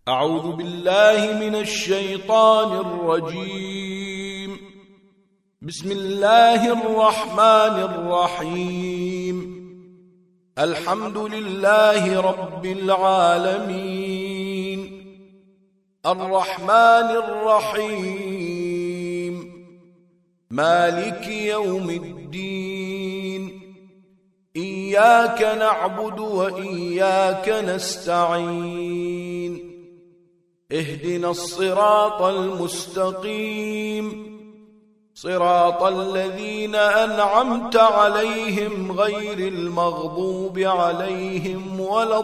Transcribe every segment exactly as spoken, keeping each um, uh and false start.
أعوذ بالله من الشيطان الرجيم. بسم الله الرحمن الرحيم. الحمد لله رب العالمين، الرحمن الرحيم، مالك يوم الدين، إياك نعبد وإياك نستعين، اهدنا الصراط المستقيم، صراط الذين أنعمت عليهم غير المغضوب عليهم ولا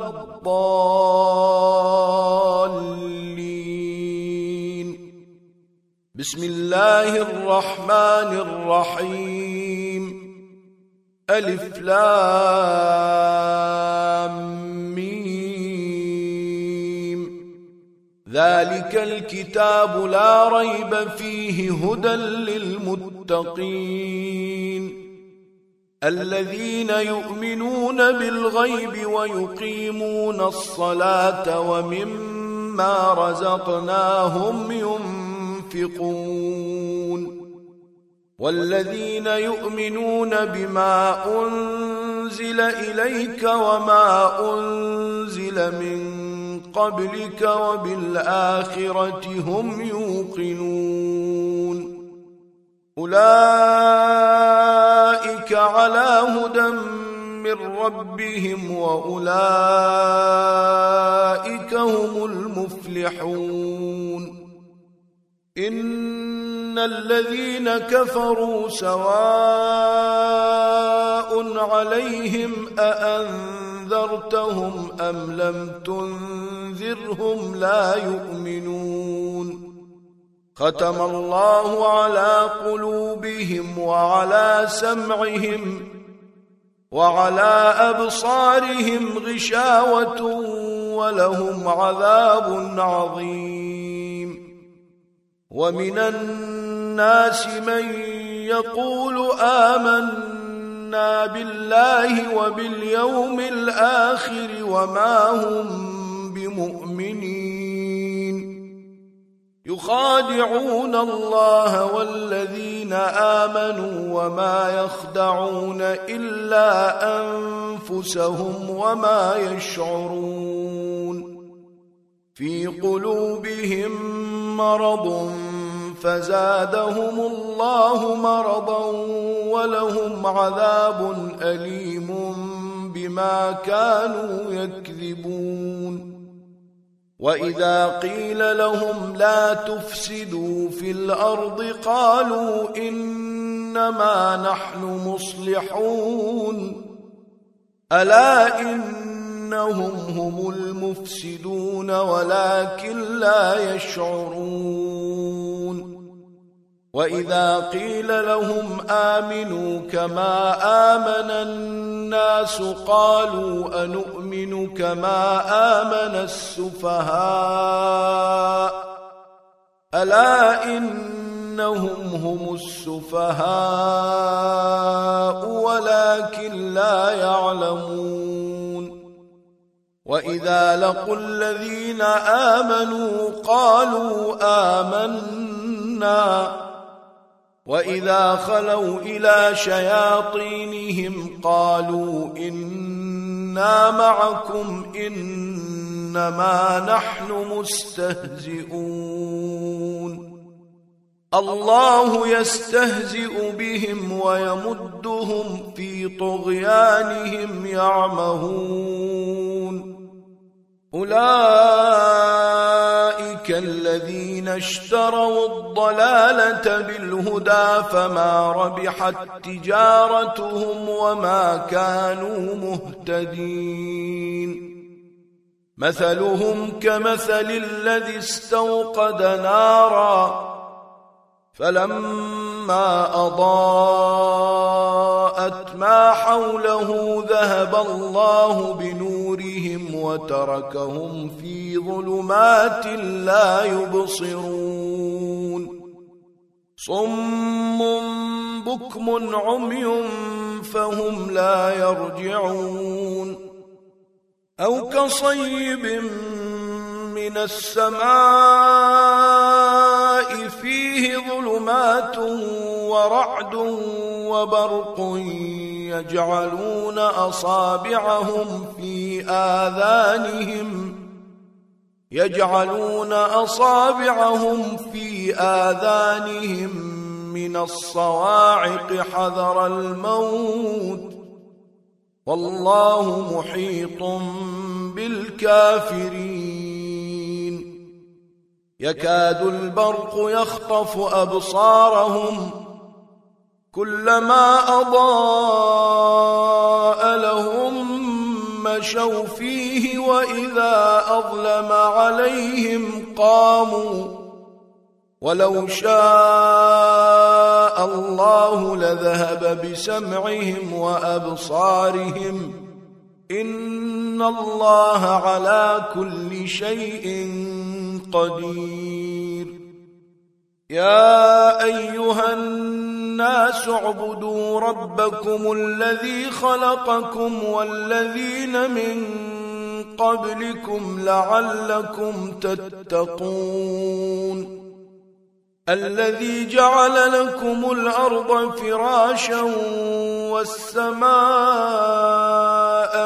الضالين. بسم الله الرحمن الرحيم. ألف لام ذلك الكتاب لا ريب فيه هدى للمتقين الذين يؤمنون بالغيب ويقيمون الصلاة ومما رزقناهم ينفقون والذين يؤمنون بما أنزل إليك وما أنزل من قبلك وبالآخرة هم يوقنون أولئك على هدى من ربهم وأولئك هم المفلحون. إن الذين كفروا سواء عليهم أأنذرتهم أم لم تنذرهم لا يؤمنون. ختم الله على قلوبهم وعلى سمعهم وعلى أبصارهم غشاوة ولهم عذاب عظيم. ومن الناس من يقول آمنا بالله وباليوم الآخر وما هم بمؤمنين، يخادعون الله والذين آمنوا وما يخدعون إلا أنفسهم وما يشعرون. في قلوبهم مرض فزادهم الله مرضا ولهم عذاب أليم بما كانوا يكذبون. وإذا قيل لهم لا تفسدوا في الأرض قالوا إنما نحن مصلحون ألا إنهم هم المفسدون ولكن لا يشعرون. وإذا قيل لهم آمنوا كما آمن الناس قالوا أنؤمن كما آمن السفهاء ألا إنهم هم السفهاء ولكن لا يعلمون. وإذا لقوا الذين آمنوا قالوا آمنا وإذا خلوا إلى شياطينهم قالوا إنا معكم إنما نحن مستهزئون. الله يستهزئ بهم ويمدهم في طغيانهم يعمهون. أولئك الذين اشتروا الضلالة بالهدى فما ربحت تجارتهم وما كانوا مهتدين. مثلهم كمثل الذي استوقد نارا فلما أضاءت ما حوله ذهب الله بنورهم وتركهم في ظلمات لا يبصرون. صم بكم عمي فهم لا يرجعون. أو كصيب من السماء فيه ظلمات ورعد وبرق يجعلون أصابعهم في آذانهم يجعلون أصابعهم في آذانهم من الصواعق حذر الموت والله محيط بالكافرين يكاد البرق يخطف أبصارهم كلما أضاء لهم مشوا فيه وإذا أظلم عليهم قاموا ولو شاء الله لذهب بسمعهم وأبصارهم إن الله على كل شيء قدير يا أيها الناس اعبدوا ربكم الذي خلقكم والذين من قبلكم لعلكم تتقون الذي جعل لكم الأرض فراشا والسماء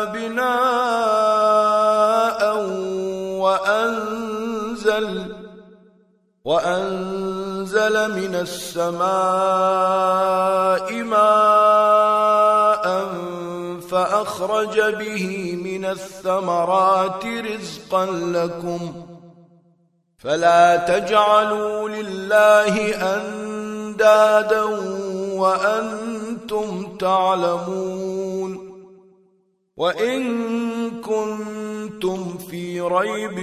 بناء وأنزل وأنزل من السماء ماء فأخرج به من الثمرات رزقا لكم فلا تجعلوا لله أندادا وأنتم تعلمون وإن كنتم في ريب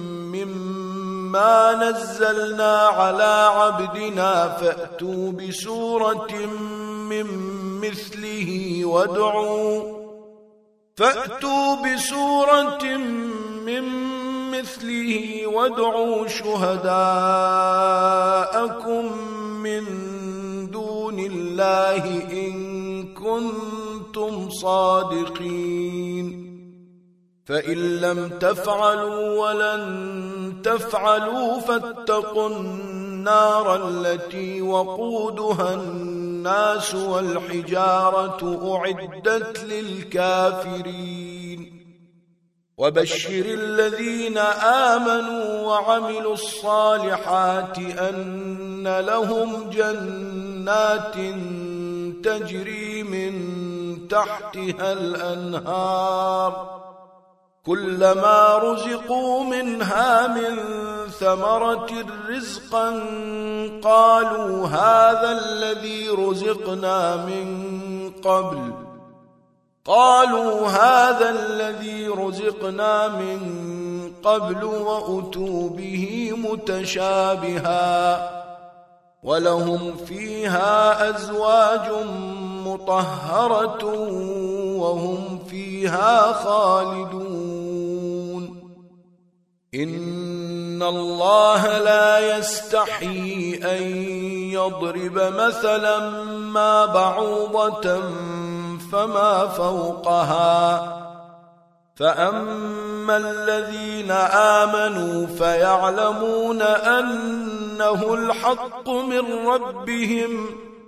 مما نزلنا على عبدنا فأتوا بسورة من مثله وادعوا فأتوا بسورة من مثله وادعوا شهداءكم من دون الله إن كنتم صادقين فإن لم تفعلوا ولن تفعلوا فاتقوا النار التي وقودها الناس والحجارة أعدت للكافرين وبشر الذين آمنوا وعملوا الصالحات أن لهم جنات تجري من تحتها الأنهار كلما رزقوا منها من ثمرة رزقا قالوا هذا الذي رزقنا من قبل قالوا هذا الذي رزقنا من قبل وأتوا به متشابها ولهم فيها أزواج مطهرة وهم فيها خالدون إن الله لا يستحيي أن يضرب مثلا ما بعوضة فما فوقها فأما الذين آمنوا فيعلمون أنه الحق من ربهم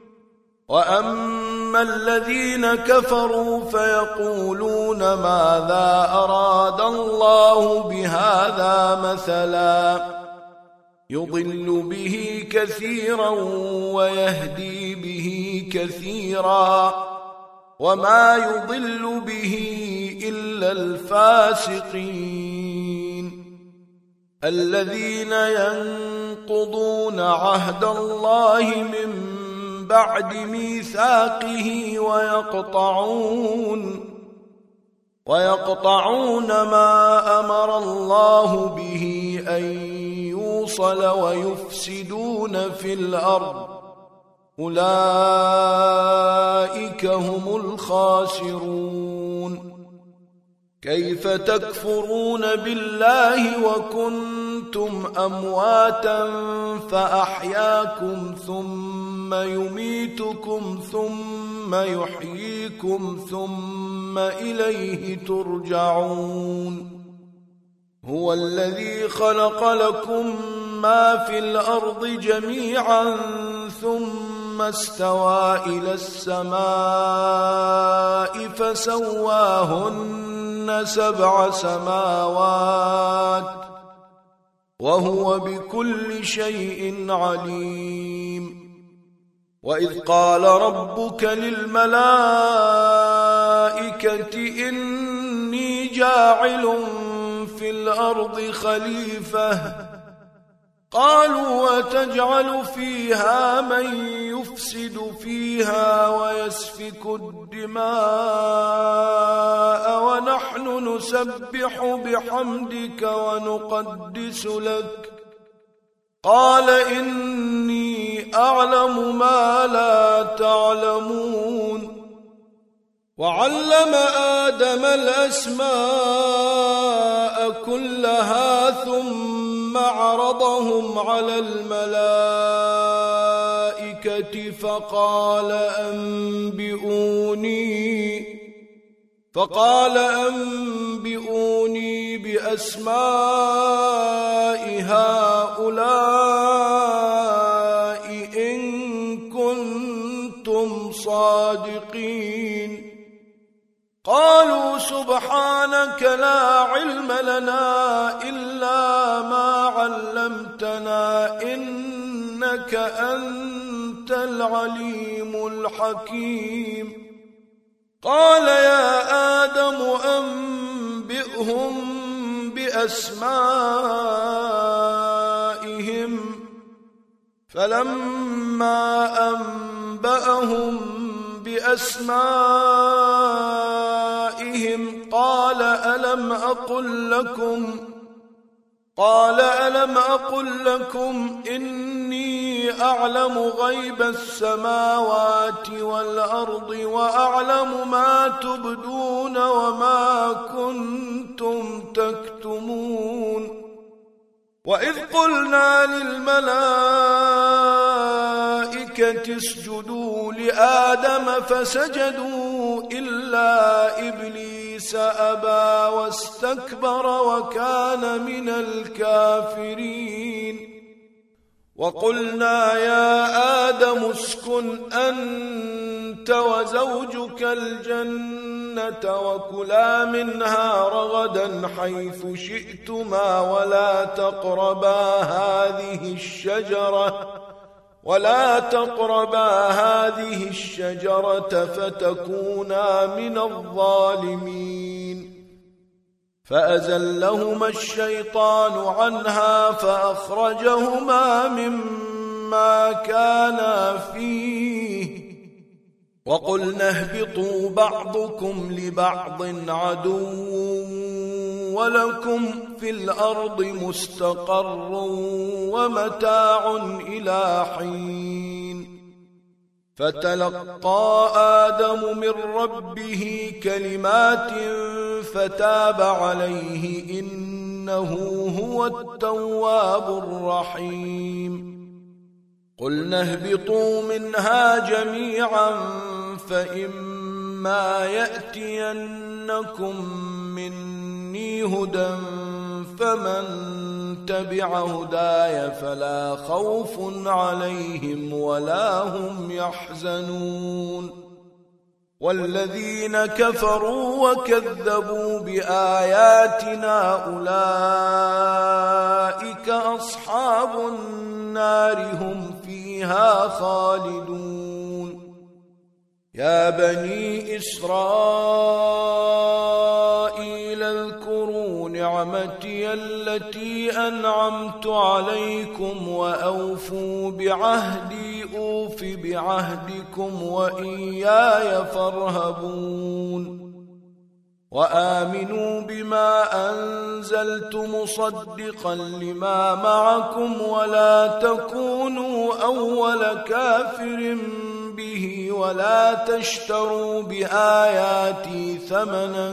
وأما الذين كفروا فيقولون ماذا أراد الله بهذا مثلا يضل به كثيرا ويهدي به كثيرا وما يضل به إلا الفاسقين الذين ينقضون عهد الله من بعد ميثاقه ويقطعون ويقطعون ما أمر الله به أن يوصل ويفسدون في الأرض أولئك هم الخاسرون كيف تكفرون بالله وكنتم أمواتا فأحياكم ثم يميتكم ثم يحييكم ثم إليه ترجعون هو الذي خلق لكم ما في الأرض جميعا ثم استوى إلى السماء فسواهن سبع سماوات وهو بكل شيء عليم. وإذ قال ربك للملائكة إني جاعل في الأرض خليفة قالوا وتجعل فيها من يفسد فيها ويسفك الدماء ونحن نسبح بحمدك ونقدس لك قال إني أعلم ما لا تعلمون. وعلم آدم الأسماء كلها ثم عرضهم على الملائكة فقال أنبئوني فقال أنبئوني بأسماء هؤلاء إن كنتم صادقين. قالوا سبحانك لا علم لنا إلا ما علمتنا إنك أنت العليم الحكيم. قال يا آدم أنبئهم بأسمائهم فلما أنبأهم بأسمائهم قال ألم أقل لكم قال ألم أقل لكم إني أعلم غيب السماوات والأرض وأعلم ما تبدون وما كنتم تكتمون. وإذ قلنا للملائكة اسجدوا لآدم فسجدوا إلا إبليس أبى واستكبر وكان من الكافرين. وقلنا يا آدم اسكن أنت وزوجك الجنة وكلا منها رغدا حيث شئتما ولا تقربا هذه الشجرة ولا تقربا هذه الشجرة فتكونا من الظالمين. فأزلهما الشيطان عنها فأخرجهما مما كانا فيه وقلنا اهبطوا بعضكم لبعض عدو ولكم في الأرض مستقر ومتاع إلى حين. فتلقى آدم من ربه كلمات فتاب عليه إنه هو التواب الرحيم. قلنا اهبطوا منها جميعا فإما يأتينكم مني هدى فمن تبع هداي فلا خوف عليهم ولا هم يحزنون. والذين كفروا وكذبوا بآياتنا أولئك أصحاب النار هم فيها خالدون. يا بني إسرائيل اذكروا نعمتي التي أنعمت عليكم وأوفوا بعهدي أوف بعهدكم وإياي فارهبون. وآمنوا بما أنزلت مصدقا لما معكم ولا تكونوا أول كافر به ولا تشتروا بآياتي ثمنا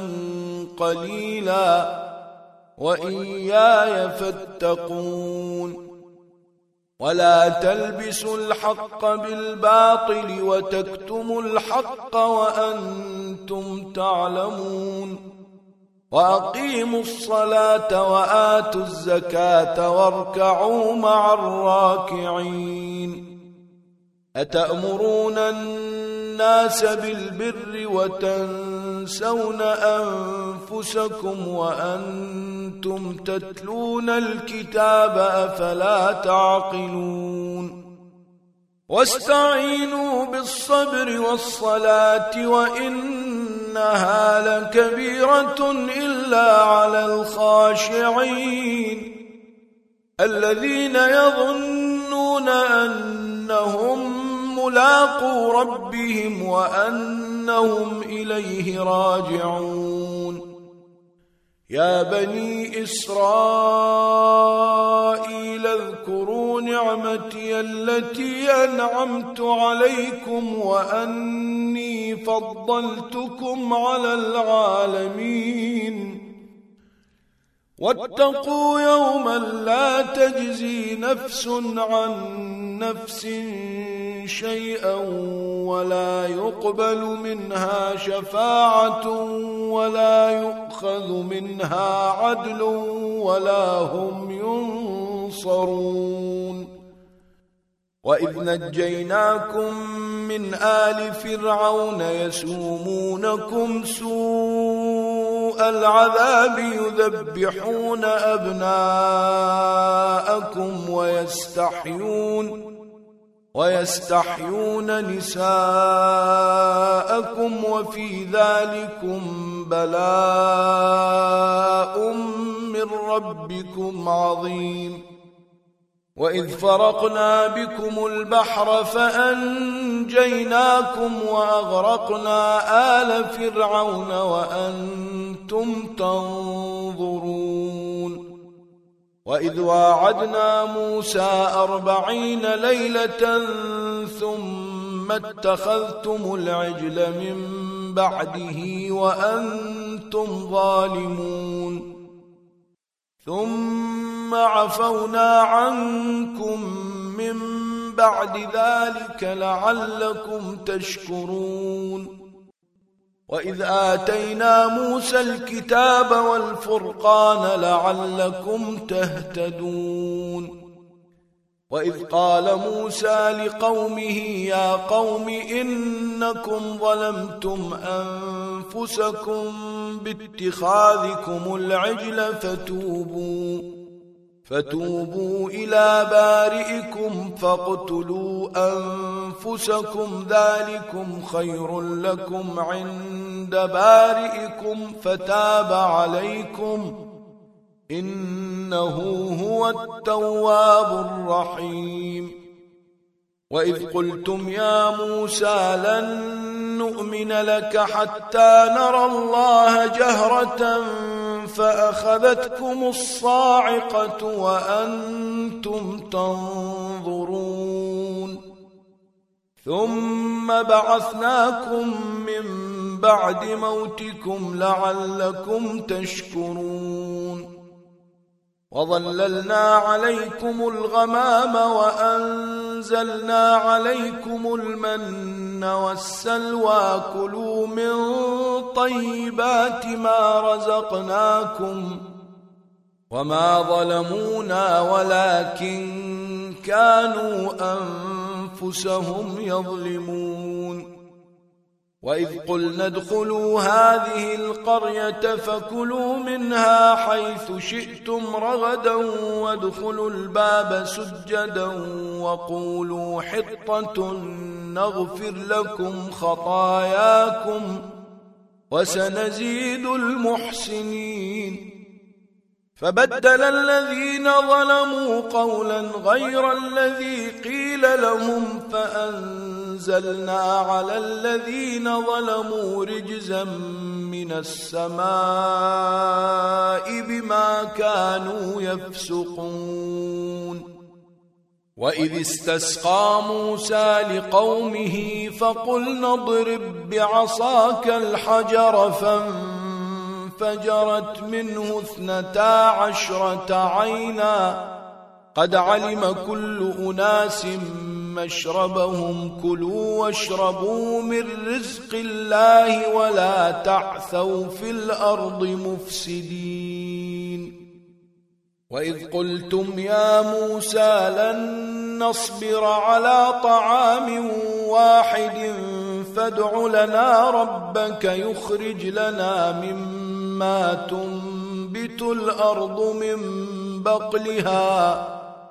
قليلا وإياي فاتقون. ولا تلبسوا الحق بالباطل وتكتموا الحق وأنتم تعلمون. وأقيموا الصلاة وآتوا الزكاة واركعوا مع الراكعين أتأمرون الناس بالبر وتنسون أنفسكم وأنتم تتلون الكتاب أفلا تعقلون واستعينوا بالصبر والصلاة وإنها لكبيرة إلا على الخاشعين الذين يظنون أنهم ملاقو ربهم وأنهم إليه راجعون يا بني إسرائيل اذكروا نعمتي التي أنعمت عليكم وأني فضلتكم على العالمين واتقوا يوما لا تجزي نفس عن نفس شيئا ولا يقبل منها شفاعة ولا يؤخذ منها عدل ولا هم ينصرون وإذ نجيناكم من آل فرعون يسومونكم سوء العذاب يذبحون أبناءكم ويستحيون ويستحيون نساءكم وفي ذلكم بلاء من ربكم عظيم وإذ فرقنا بكم البحر فأنجيناكم وأغرقنا آل فرعون وأنتم تنظرون وإذ واعدنا موسى أربعين ليلة ثم اتخذتم العجل من بعده وأنتم ظالمون ثم عفونا عنكم من بعد ذلك لعلكم تشكرون وإذ آتينا موسى الكتاب والفرقان لعلكم تهتدون وإذ قال موسى لقومه يا قوم إنكم ظلمتم أنفسكم باتخاذكم العجل فتوبوا فتوبوا إلى بارئكم فاقتلوا أنفسكم ذلكم خير لكم عند بارئكم فتاب عليكم إنه هو التواب الرحيم وإذ قلتم يا موسى لن نؤمن لك حتى نرى الله جهرة فأخذتكم الصاعقة وأنتم تنظرون ثم بعثناكم من بعد موتكم لعلكم تشكرون وظللنا عليكم الغمام وأنزلنا عليكم المن والسلوى كلوا من طيبات ما رزقناكم وما ظلمونا ولكن كانوا أنفسهم يظلمون وإذ قلنا ادخلوا هذه القرية فكلوا منها حيث شئتم رغدا وادخلوا الباب سجدا وقولوا حطة نغفر لكم خطاياكم وسنزيد المحسنين فبدل الذين ظلموا قولا غير الذي قيل لهم فأنزلنا على الذين ظلموا رجزا من السماء بما كانوا يفسقون وإذ استسقى موسى لقومه فقلنا اضرب بعصاك الحجر فانفجرت منه اثنتا عشرة عينا قد علم كل أناس مشربهم كلوا واشربوا من رزق الله ولا تعثوا في الأرض مفسدين. وإذ قلتم يا موسى لن نصبر على طعام واحد فادع لنا ربك يخرج لنا مما تنبت الأرض من بقلها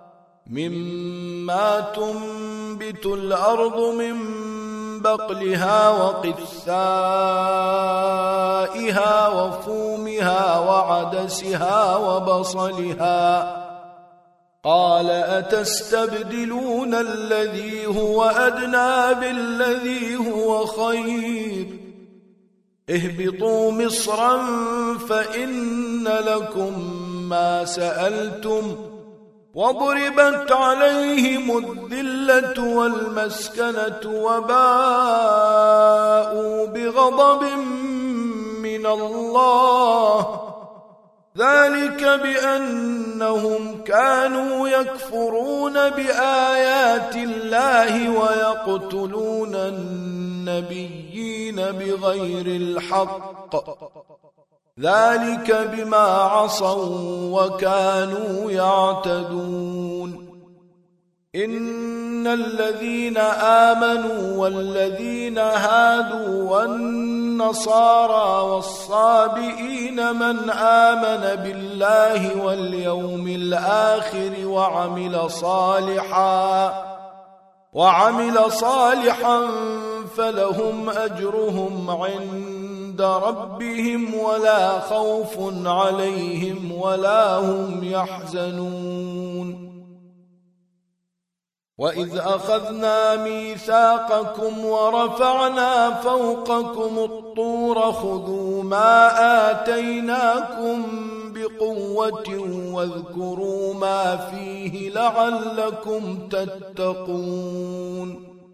مما تنبت الأرض من بقلها وقثائها وفومها وعدسها وبصلها. قال أتستبدلون الذي هو أدنى بالذي هو خير اهبطوا مصرا فإن لكم ما سألتم وضربت عليهم الذلة والمسكنة وباءوا بغضب من الله ذلك بأنهم كانوا يكفرون بآيات الله ويقتلون النبيين بغير الحق ذلك بما عصوا وكانوا يعتدون. إن الذين آمنوا والذين هادوا والنصارى والصابئين من آمن بالله واليوم الآخر وعمل صالحا وعمل صالحا فلهم أجرهم عند ربهم ولا خوف عليهم ولا هم يحزنون. وإذ أخذنا ميثاقكم ورفعنا فوقكم الطور خذوا ما آتيناكم بقوة واذكروا ما فيه لعلكم تتقون.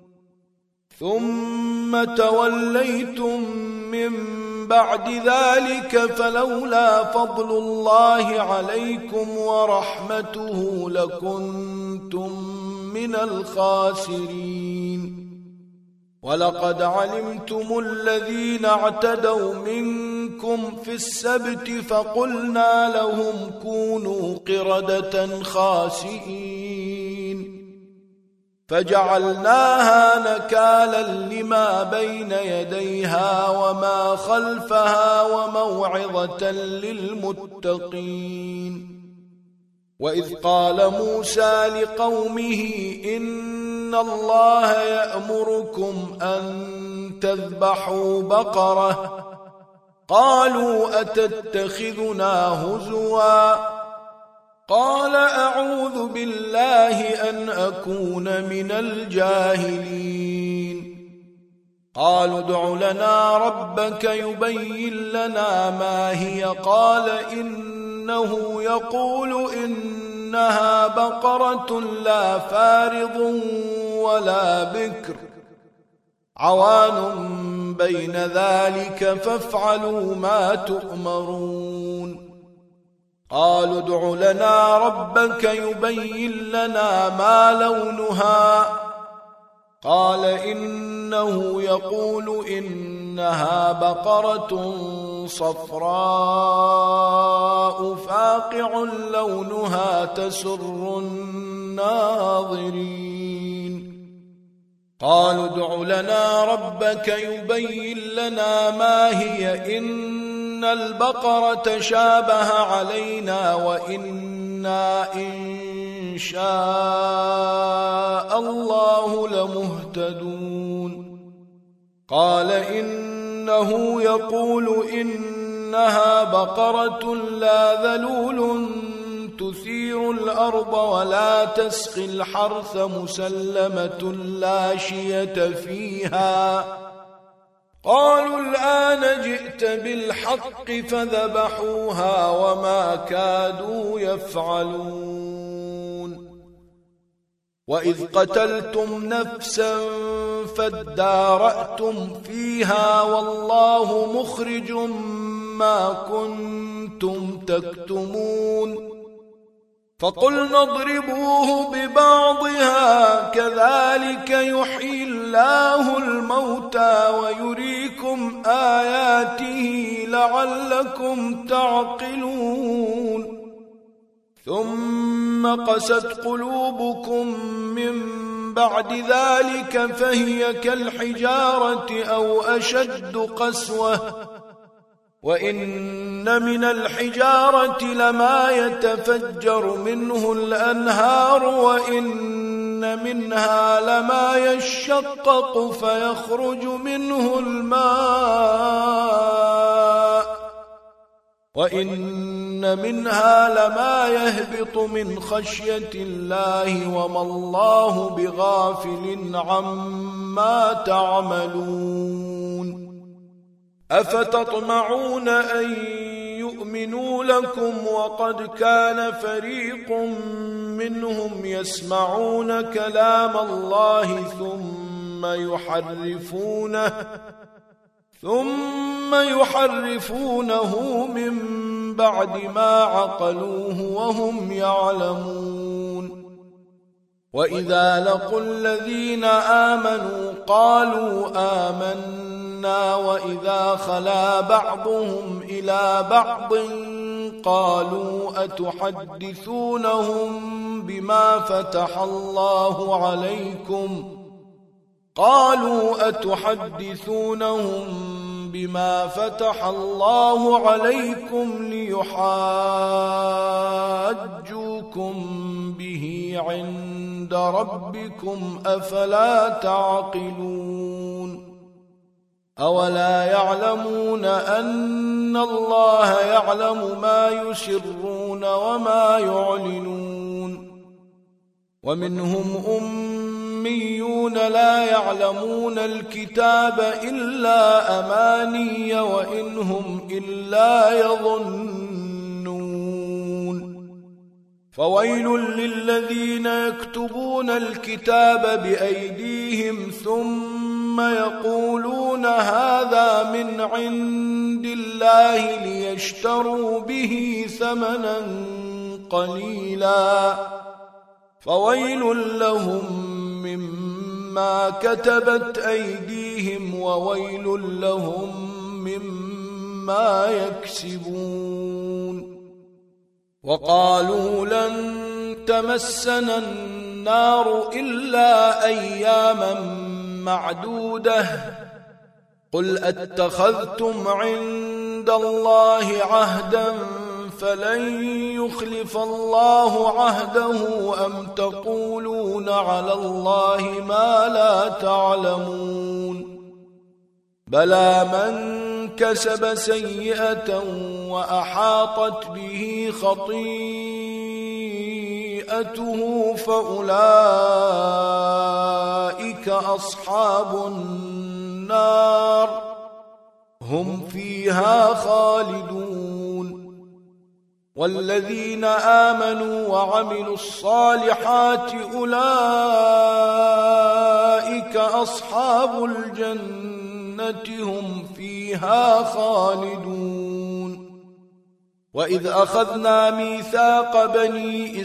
ثم توليتم من بعد ذلك فلولا فضل الله عليكم ورحمته لكنتم من الخاسرين. ولقد علمتم الذين اعتدوا منكم في السبت فقلنا لهم كونوا قردة خاسئين فجعلناها نكالا لما بين يديها وما خلفها وموعظة للمتقين. وإذ قال موسى لقومه إن الله يأمركم أن تذبحوا بقرة قالوا أتتخذنا هزوا قال أعوذ بالله أن أكون من الجاهلين. قالوا ادع لنا ربك يبين لنا ما هي قال إنه يقول إنها بقرة لا فارض ولا بكر عوان بين ذلك فافعلوا ما تؤمرون. قالوا ادع لنا ربك يبين لنا ما لونها قال إنه يقول إنها بقرة صفراء فاقع لونها تسر الناظرين. قالوا ادع لنا ربك يبين لنا ما هي إن البقرة شابه علينا وإنا إن شاء الله لمهتدون. قال إنه يقول إنها بقرة لا ذلول تثير الأرض ولا تسقي الحرث مسلمة لا شية فيها. قالوا الآن جئت بالحق فذبحوها وما كادوا يفعلون. وإذ قتلتم نفسا فادارأتم فيها والله مخرج ما كنتم تكتمون. فقلنا اضربوه ببعضها كذلك يحيي الله الموتى ويريكم آياته لعلكم تعقلون ثم قست قلوبكم من بعد ذلك فهي كالحجارة أو أشد قسوة وإن من الحجارة لما يتفجر منه الأنهار وإن منها لما يشقق فيخرج منه الماء وإن منها لما يهبط من خشية الله وما الله بغافل عما تعملون أفتطمعون أن يؤمنوا لكم وقد كان فريق منهم يسمعون كلام الله ثم يحرفونه ثم يحرفونه من بعد ما عقلوه وهم يعلمون وإذا لقوا الذين آمنوا قالوا آمنا وإذا خلا بعضهم إلى بعض قالوا أتحدثونهم بما فتح الله عليكم قالوا أتحدثونهم بما فتح الله عليكم ليحاجوكم به عند ربكم أفلا تعقلون أولا يعلمون أن الله يعلم ما يسرون وما يعلنون ومنهم أميون لا يعلمون الكتاب إلا أماني وإن هم إلا يظنون فويل للذين يكتبون الكتاب بأيديهم ثم يقولون هذا من عند الله ليشتروا به ثمنا قليلا فويل لهم مما كتبت أيديهم وويل لهم مما يكسبون وقالوا لن تمسنا النار إلا أياما معدودة قل أتخذتم عند الله عهدا فلن يخلف الله عهده أم تقولون على الله ما لا تعلمون بلى من كسب سيئة وأحاطت به خطيئته فأولئك أصحاب النار هم فيها خالدون والذين آمنوا وعملوا الصالحات أولئك أصحاب الجنة هم فيها خالدون وإذ أخذنا ميثاق بني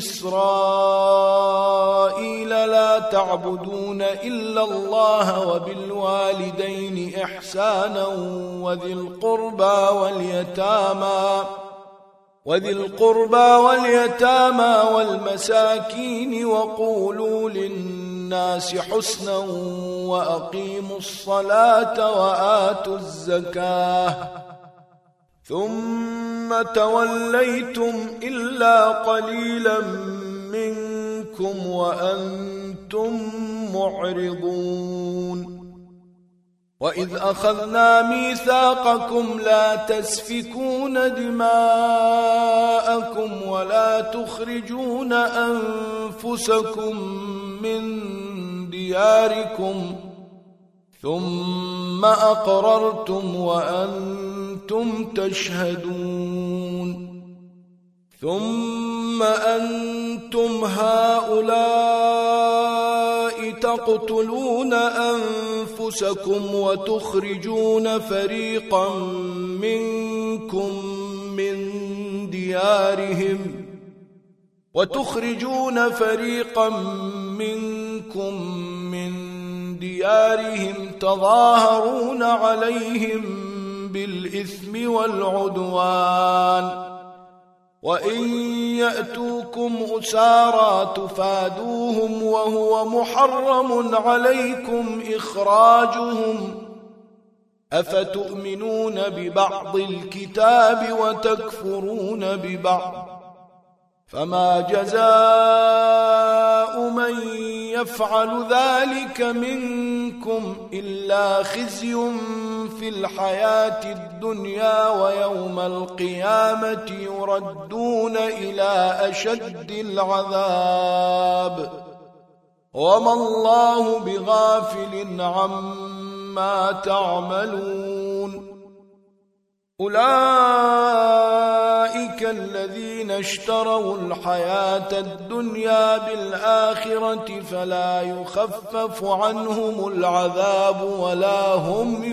إسرائيل لا تعبدون إلا الله وبالوالدين إحسانا وذي القربى واليتامى وذي القربى واليتامى والمساكين وقولوا للناس حسنا وأقيموا الصلاة وآتوا الزكاة ثم توليتم إلا قليلا منكم وأنتم معرضون وإذ أخذنا ميثاقكم لا تسفكون دماءكم ولا تخرجون أنفسكم من دياركم ثم أقررتم وأنتم تشهدون ثم أنتم هؤلاء تقتلون أنفسكم وتخرجون فريقا منكم من ديارهم وتخرجون فريقا منكم من ديارهم تظاهرون عليهم بالإثم والعدوان وإن يأتوكم أسارى تفادوهم وهو محرم عليكم إخراجهم أفتؤمنون ببعض الكتاب وتكفرون ببعض فما جزاء من يفعل ذلك منكم إلا خزي في الحياة الدنيا ويوم القيامة يردون إلى أشد العذاب وما الله بغافل عما تعملون أولئك الذين اشتروا الحياة الدنيا بالآخرة فلا يخفف عنهم العذاب ولا هم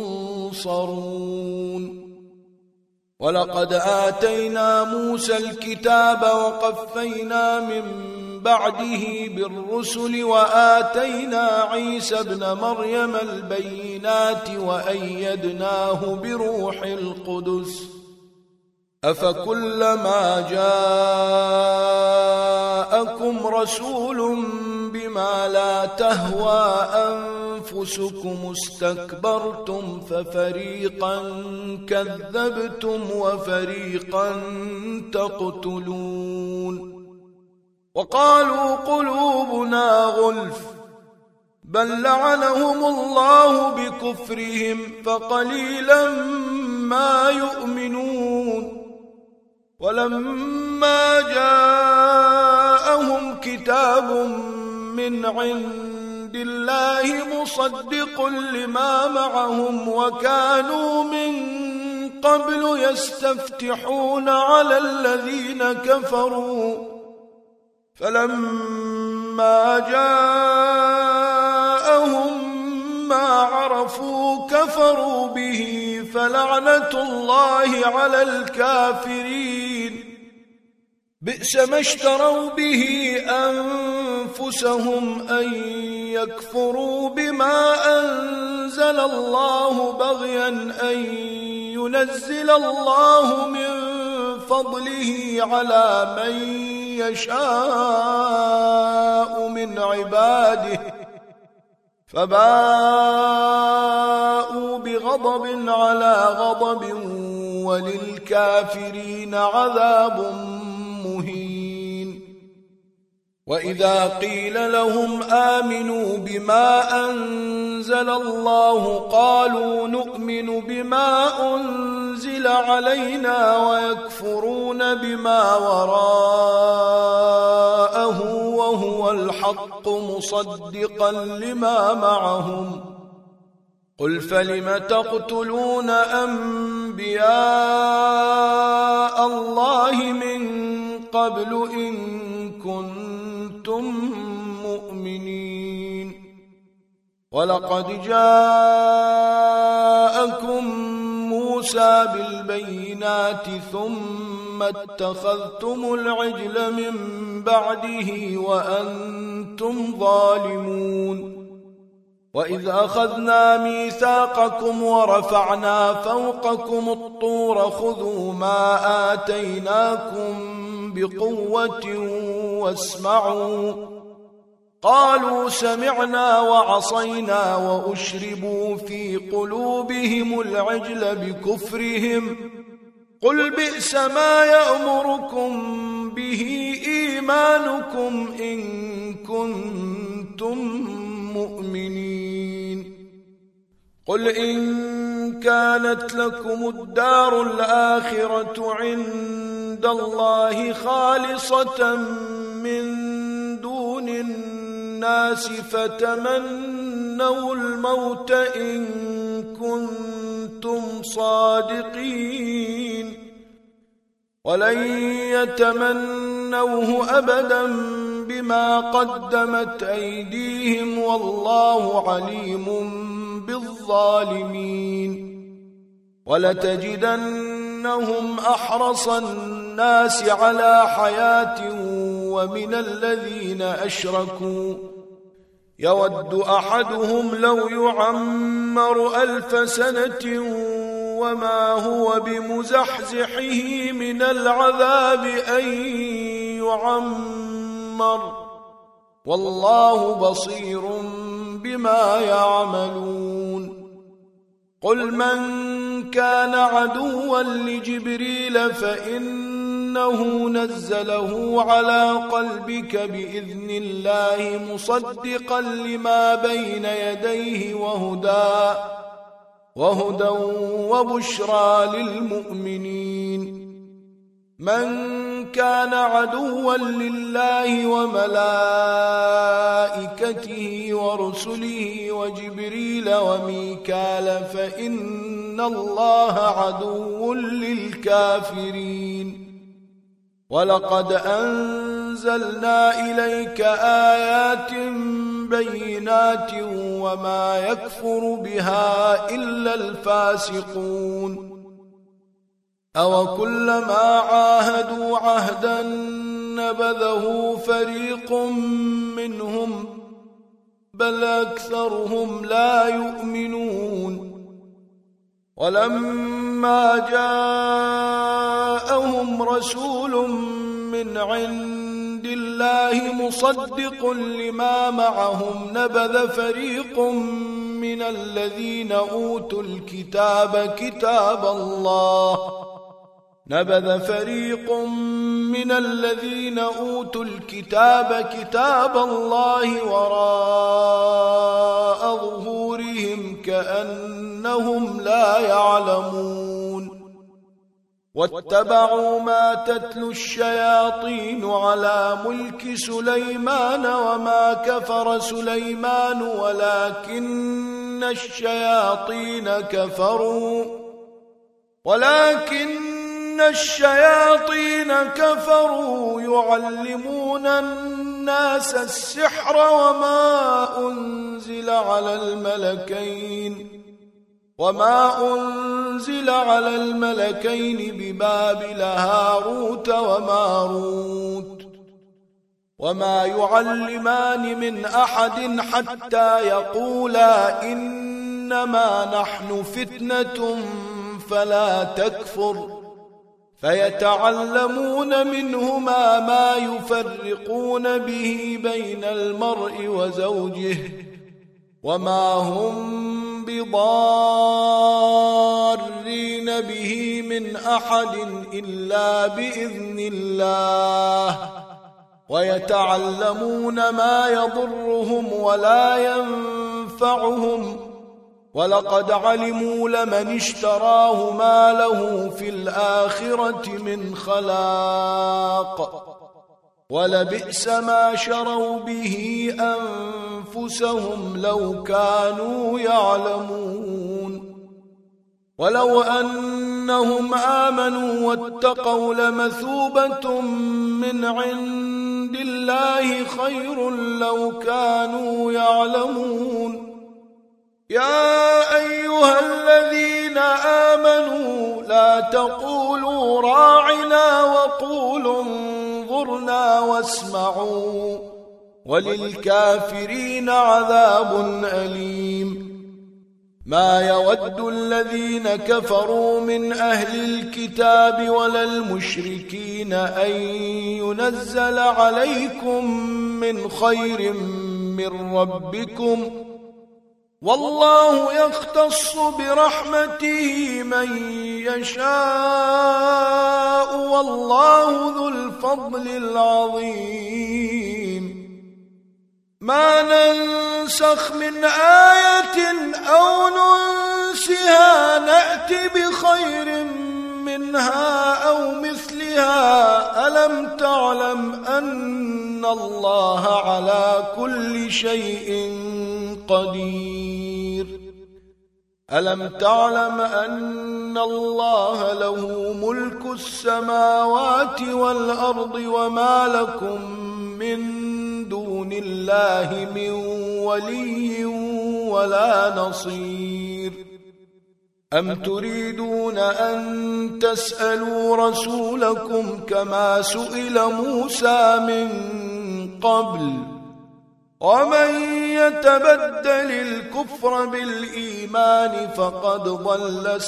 ينصرون ولقد آتينا موسى الكتاب وقفينا من بعده بالرسل وآتينا عيسى ابن مريم البينات وأيدناه بروح القدس أفكلما جاءكم رسول بما لا تهوى أنفسكم استكبرتم ففريقا كذبتم وفريقا تقتلون وقالوا قلوبنا غلف بل لعنهم الله بكفرهم فقليلا ما يؤمنون ولما جاءهم كتاب من عند الله مصدق لما معهم وكانوا من قبل يستفتحون على الذين كفروا فلما جاءهم ما عرفوا كفروا به فلعنة الله على الكافرين بئس ما اشتروا به أنفسهم أن يكفروا بما أنزل الله بغيا أن ينزل الله من فضله على من يشاء من عباده فباءوا بغضب على غضب وللكافرين عذاب مهين وإذا قيل لهم آمنوا بما أنزل الله قالوا نؤمن بما أنزل علينا ويكفرون بما وراءه وهو الحق مصدقا لما معهم قل فلم تقتلون أنبياء الله من قبل إن كنتم مؤمنين ولقد جاءكم موسى بالبينات ثم اتخذتم العجل من بعده وأنتم ظالمون وإذ أخذنا ميثاقكم ورفعنا فوقكم الطور خذوا ما آتيناكم بقوة واسمعوا قالوا سمعنا وعصينا وأشربوا في قلوبهم العجل بكفرهم قل بئس ما يأمركم به إيمانكم إن كنتم مؤمنين قل إن كانت لكم الدار الآخرة عند الله خالصة من دون الناس فتمنوا الموت إن كنتم صادقين ولن يتمنوه أبدا بما قدمت أيديهم والله عليم بالظالمين ولتجدنهم أحرص الناس على حياة ومن الذين أشركوا يود أحدهم لو يعمر ألف سنة وما هو بمزحزحه من العذاب أن يعمر والله بصير بما يعملون قل من كان عدوا لجبريل فإنه نزله على قلبك بإذن الله مصدقا لما بين يديه وهدى وهدى وبشرى للمؤمنين من كان عدوا لله وملائكته ورسله وجبريل وميكال فإن الله عدو للكافرين ولقد أنزلنا إليك آيات بينات وما يكفر بها إلا الفاسقون أو كلما عاهدوا عهدا نبذه فريق منهم بل أكثرهم لا يؤمنون ولما جاءهم رسول من عند الله مصدق لما معهم نبذ فريق من الذين أوتوا الكتاب كتاب الله نبذ فريق من الذين أوتوا الكتاب كتاب الله وراء ظهورهم كأنهم لا يعلمون واتبعوا ما تتلو الشياطين على ملك سليمان وما كفر سليمان ولكن الشياطين كفروا ولكن الشياطين كفروا يعلمون الناس السحر وما أنزل على الملكين وما أنزل على الملكين ببابل هاروت وماروت وما يعلمان من أحد حتى يقولا إنما نحن فتنة فلا تكفر فيتعلمون منهما ما يفرقون به بين المرء وزوجه وما هم بضارين به من أحد إلا بإذن الله ويتعلمون ما يضرهم ولا ينفعهم ولقد علموا لمن اشتراه ما له في الآخرة من خلاق ولبئس ما شروا به أنفسهم لو كانوا يعلمون ولو أنهم آمنوا واتقوا لمثوبة من عند الله خير لو كانوا يعلمون يا أيها الذين آمنوا لا تقولوا راعنا وقولوا انظرنا واسمعوا وللكافرين عذاب أليم ما يود الذين كفروا من أهل الكتاب ولا المشركين أن ينزل عليكم من خير من ربكم والله يختص برحمته من يشاء والله ذو الفضل العظيم ما ننسخ من آية أو ننسها نأتي بخير منها أو مثلها ألم تعلم أن الله على كل شيء قدير ألم تعلم أن الله له ملك السماوات والأرض وما لكم من دون الله من ولي ولا نصير أم تريدون أن تسألوا رسولكم كما سئل موسى من قبل ومن يتبدل الكفر بالإيمان فقد ضل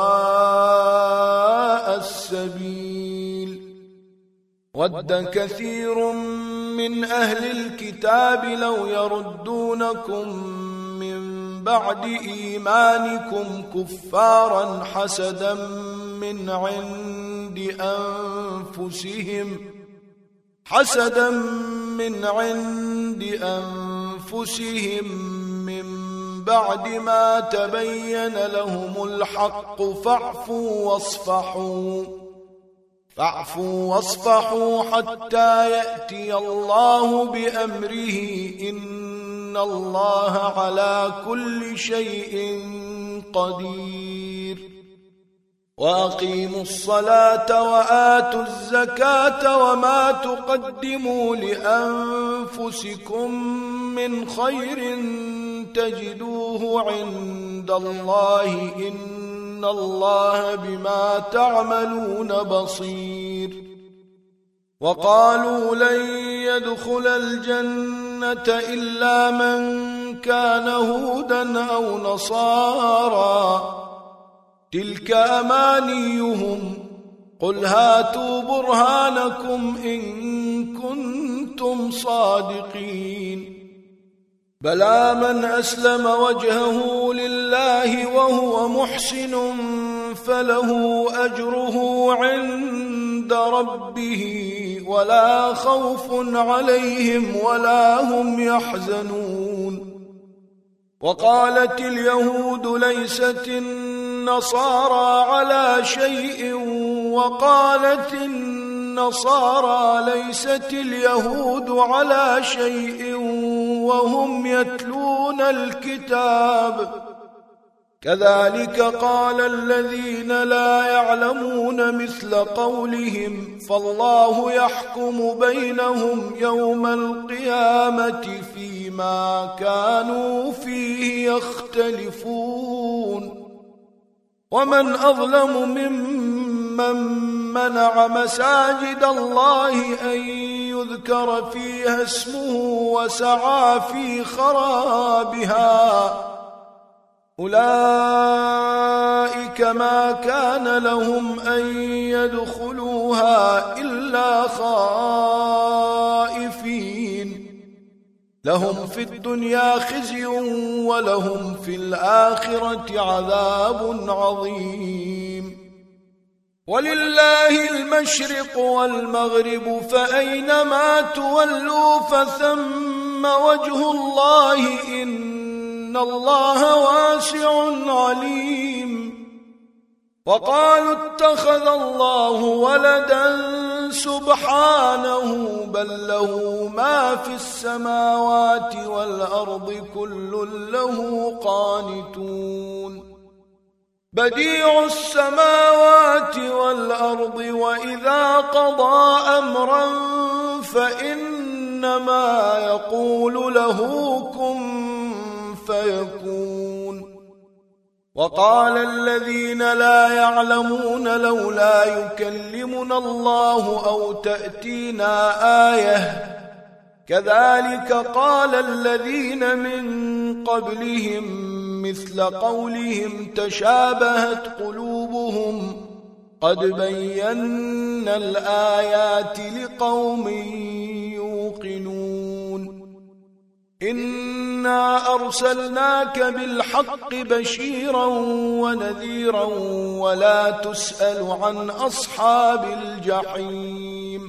سواء السبيل ود كثير من أهل الكتاب لو يردونكم من بعد إيمانكم كفارا حسدا من عند أنفسهم حسدا من عند أنفسهم من بعد ما تبين لهم الحق فاعفوا واصفحوا فاعفوا واصفحوا حتى يأتي الله بأمره إن الله على كل شيء قدير وأقيموا الصلاة وآتوا الزكاة وما تقدموا لأنفسكم من خير تجدوه عند الله إن الله بما تعملون بصير وقالوا لن يدخل الجنة إلا من كان هودا أو نصارى تلك أمانيهم قل هاتوا برهانكم إن كنتم صادقين بلى من أسلم وجهه لله وهو محسن فله أجره عند ربه ولا خوف عليهم ولا هم يحزنون وقالت اليهود ليست النصارى على شيء وقالت النصارى ليست اليهود على شيء وهم يتلون الكتاب كذلك قال الذين لا يعلمون مثل قولهم فالله يحكم بينهم يوم القيامة فيما كانوا فيه يختلفون ومن أظلم ممن منع مساجد الله أن يذكر فيها اسمه وسعى في خرابها أولئك ما كان لهم أن يدخلوها إلا خائفين لهم في الدنيا خزي ولهم في الآخرة عذاب عظيم ولله المشرق والمغرب فأينما تولوا فثم وجه الله إن الله واسع عليم وقالوا اتخذ الله ولدا سبحانه بل له ما في السماوات والأرض كل له قانتون بديع السماوات والأرض وإذا قضى أمرا فإنما يقول له كن فيكون وقال الذين لا يعلمون لولا يكلمنا الله أو تأتينا آية كذلك قال الذين من قبلهم مثل قولهم تشابهت قلوبهم قد بينا الآيات لقوم يوقنون إنا أرسلناك بالحق بشيرا ونذيرا ولا تسأل عن أصحاب الجحيم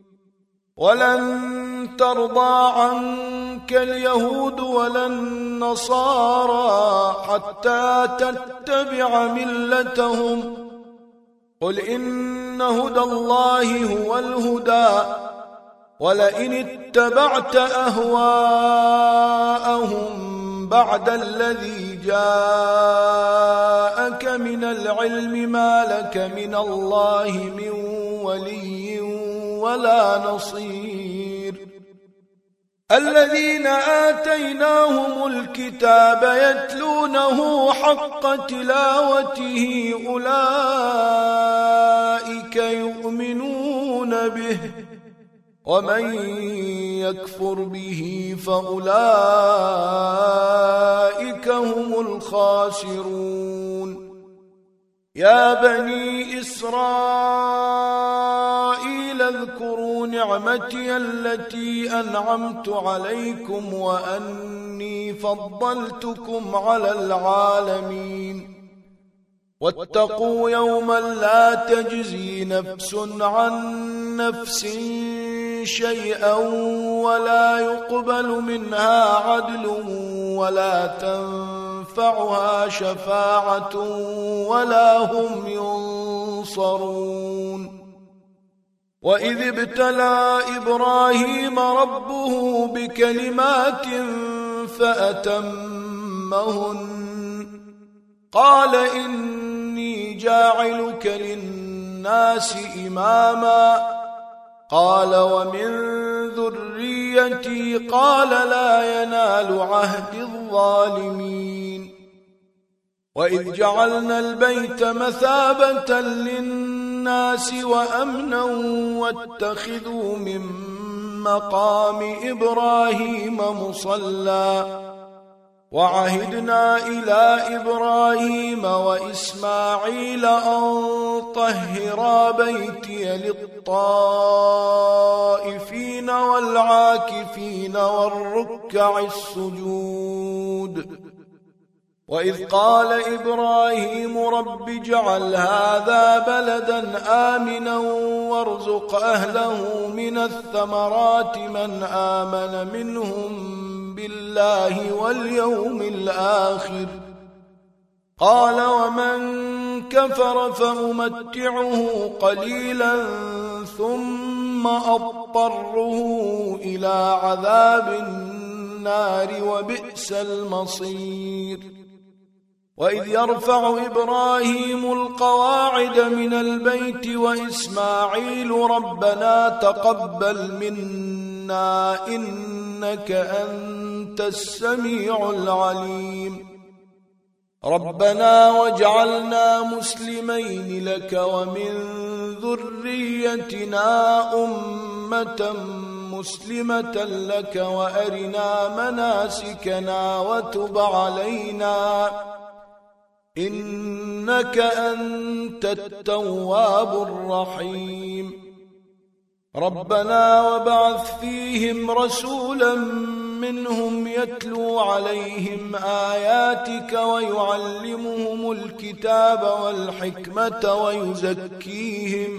ولن ترضى عنك اليهود ولا النصارى حتى تتبع ملتهم قل إن هدى الله هو الهدى ولئن اتبعت أهواءهم بعد الذي جاءك من العلم ما لك من الله من ولي ولا نصير الذين آتيناهم الكتاب يتلونه حق تلاوته أولئك يؤمنون به ومن يكفر به فأولئك هم الخاسرون يا بني إسرائيل اذكروا نعمتي التي أنعمت عليكم وأني فضلتكم على العالمين واتقوا يوما لا تجزي نفس عن نفس شيئا ولا يقبل منها عدل ولا تنفعها شفاعة ولا هم ينصرون وإذ ابتلى إبراهيم ربه بكلمات فأتمهن قال إني جاعلك للناس إماما قال ومن ذريتي قال لا ينال عهد الظالمين وإذ جعلنا البيت مثابة للناس وأمنا واتخذوا من مقام إبراهيم مصلى وعهدنا إلى إبراهيم وإسماعيل أن طهرا بيتي للطائفين والعاكفين والركع السجود وإذ قال إبراهيم رب اجعل هذا بلدا آمنا وارزق أهله من الثمرات من آمن منهم بالله واليوم الآخر قال ومن كفر فأمتعه قليلا ثم أضطره إلى عذاب النار وبئس المصير وإذ يرفع إبراهيم القواعد من البيت وإسماعيل ربنا تقبل منا إنك أنت السميع العليم ربنا واجعلنا مسلمين لك ومن ذريتنا أمة مسلمة لك وأرنا مناسكنا وتب علينا إنك أنت التواب الرحيم ربنا وابعث فيهم رسولا منهم يتلو عليهم آياتك ويعلمهم الكتاب والحكمة ويزكيهم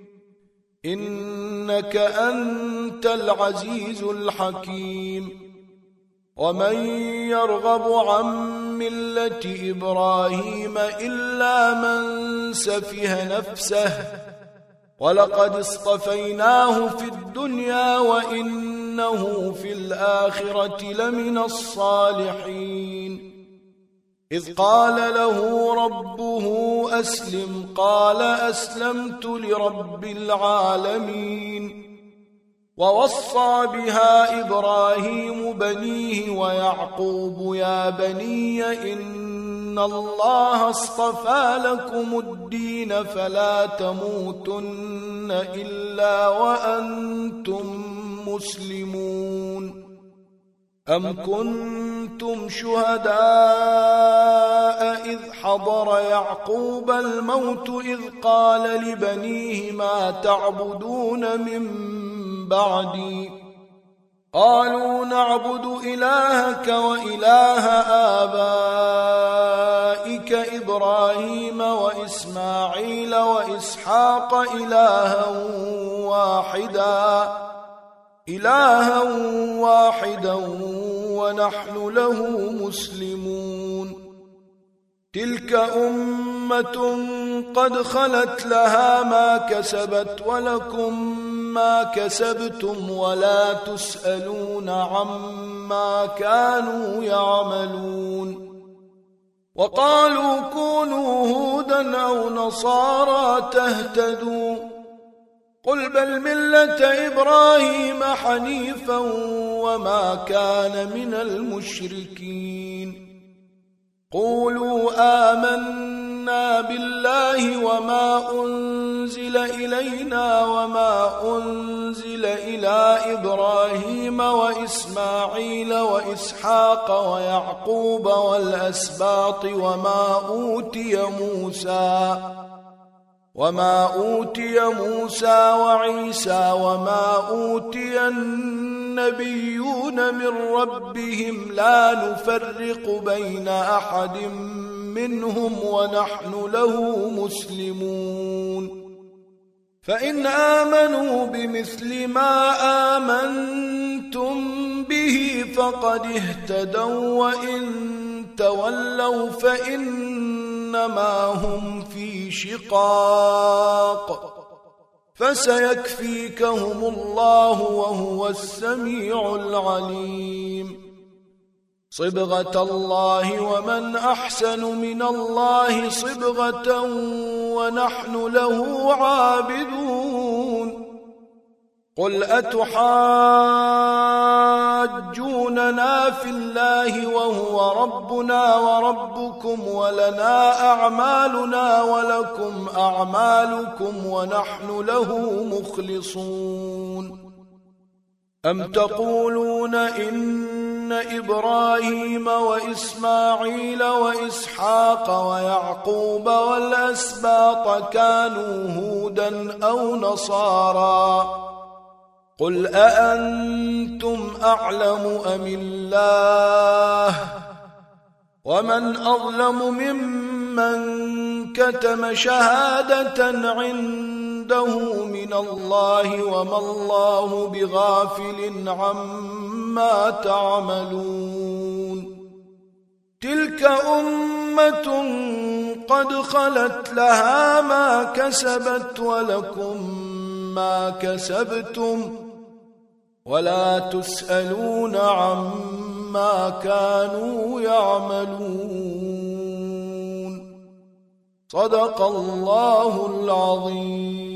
إنك أنت العزيز الحكيم ومن يرغب عن ملة إبراهيم إلا من سفه نفسه ولقد اصطفيناه في الدنيا وإنه في الآخرة لمن الصالحين إذ قال له ربه أسلم قال أسلمت لرب العالمين ووصى بها إبراهيم بنيه ويعقوب يا بني إن الله اصطفى لكم الدين فلا تموتن إلا وأنتم مسلمون أم كنتم شهداء إذ حضر يعقوب الموت إذ قال لبنيه ما تعبدون من بعدي قالوا نعبد إلهك وإله آبائك إبراهيم وإسماعيل وإسحاق إلها واحدا إلها واحدا ونحن له مسلمون تلك أمة قد خلت لها ما كسبت ولكم ما كسبتم ولا تسألون عما كانوا يعملون وقالوا كونوا هودا أو نصارى تهتدوا قل بل ملة إبراهيم حنيفا وما كان من المشركين قولوا آمنا بالله وما أنزل إلينا وما أنزل إلى إبراهيم وإسماعيل وإسحاق ويعقوب والأسباط وما أوتي موسى وما أوتي موسى وعيسى وما أوتي النبيون من ربهم لا نفرق بين أحد منهم ونحن له مسلمون فإن آمنوا بمثل ما آمنتم به فقد اهتدوا وإن تولوا فإنما هم في شقاق فسيكفيكهم الله وهو السميع العليم صبغة الله ومن أحسن من الله صبغة ونحن له عابدون قل أتحاجوننا في الله وهو ربنا وربكم ولنا أعمالنا ولكم أعمالكم ونحن له مخلصون أم تقولون إن إبراهيم وإسماعيل وإسحاق ويعقوب والأسباط كانوا هودا أو نصارى قل أأنتم أعلم أم الله ومن أظلم ممن كتم شهادة عنده من الله وما الله بغافل عما تعملون تلك أمة قد خلت لها ما كسبت ولكم ما كسبتم ولا تسألون عما كانوا يعملون صدق الله العظيم.